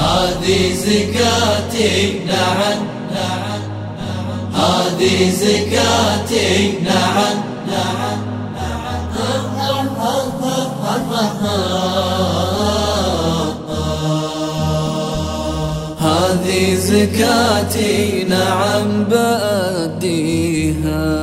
هذه زكاتي نعم نعم، هذه زكاتي نعم نعم، هذه زكاتي نعم بأديها،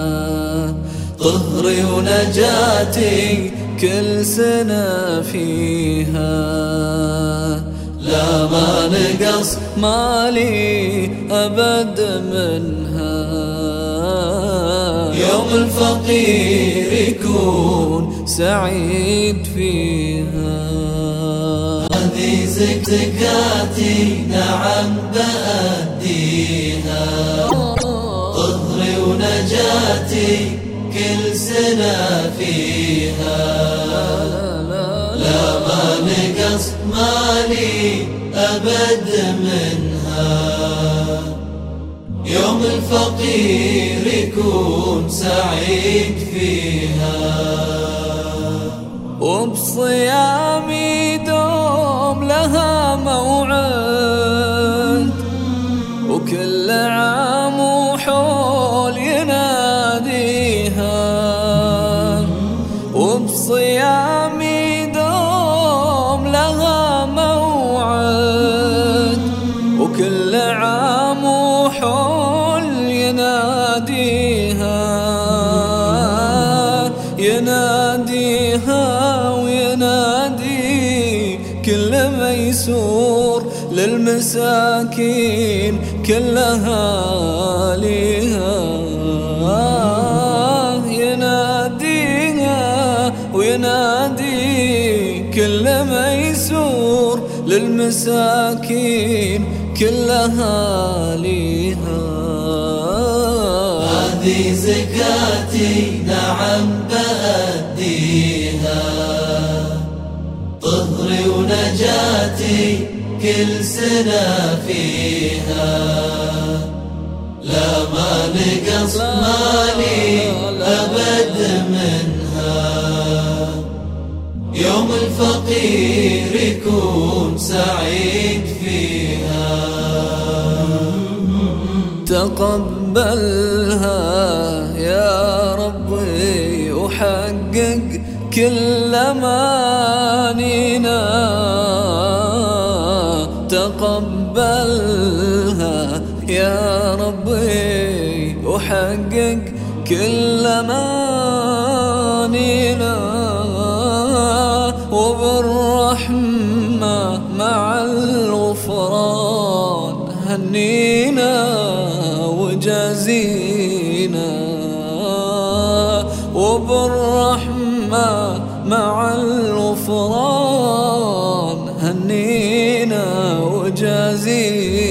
طهري ونجاتي كل سنة فيها، لا ما نقص مالي أبد منها، يوم الفقير يكون سعيد فيها. هذه زكاتي نعم بأديها، طهري ونجاتي كل سنة فيها، لا ما نقص مالي أبد منها، يوم الفقير يكون سعيد فيها. وبصيامي دوم لها موعد، وكل عام وحول يناديها، وبصيامي دوم لها موعد، وكل عام وحول يناديها، يناديها وينادي كل ميسور للمساكين كل أهاليها، يناديها وينادي كل ميسور للمساكين كل أهاليها. هذه زكاتي نعم بأديها، طهري ونجاتي كل سنة فيها، لا ما نقص مالي أبد منها، يوم الفقير يكون سعيد فيها. تقبلها يا ربي وحقق كل أمانينا، تقبلها يا ربي وحقق كل أمانينا، وبالرحمة مع الغفران هنينا وجازينا، وبالرحمة مع الغفران هنينا وجازينا.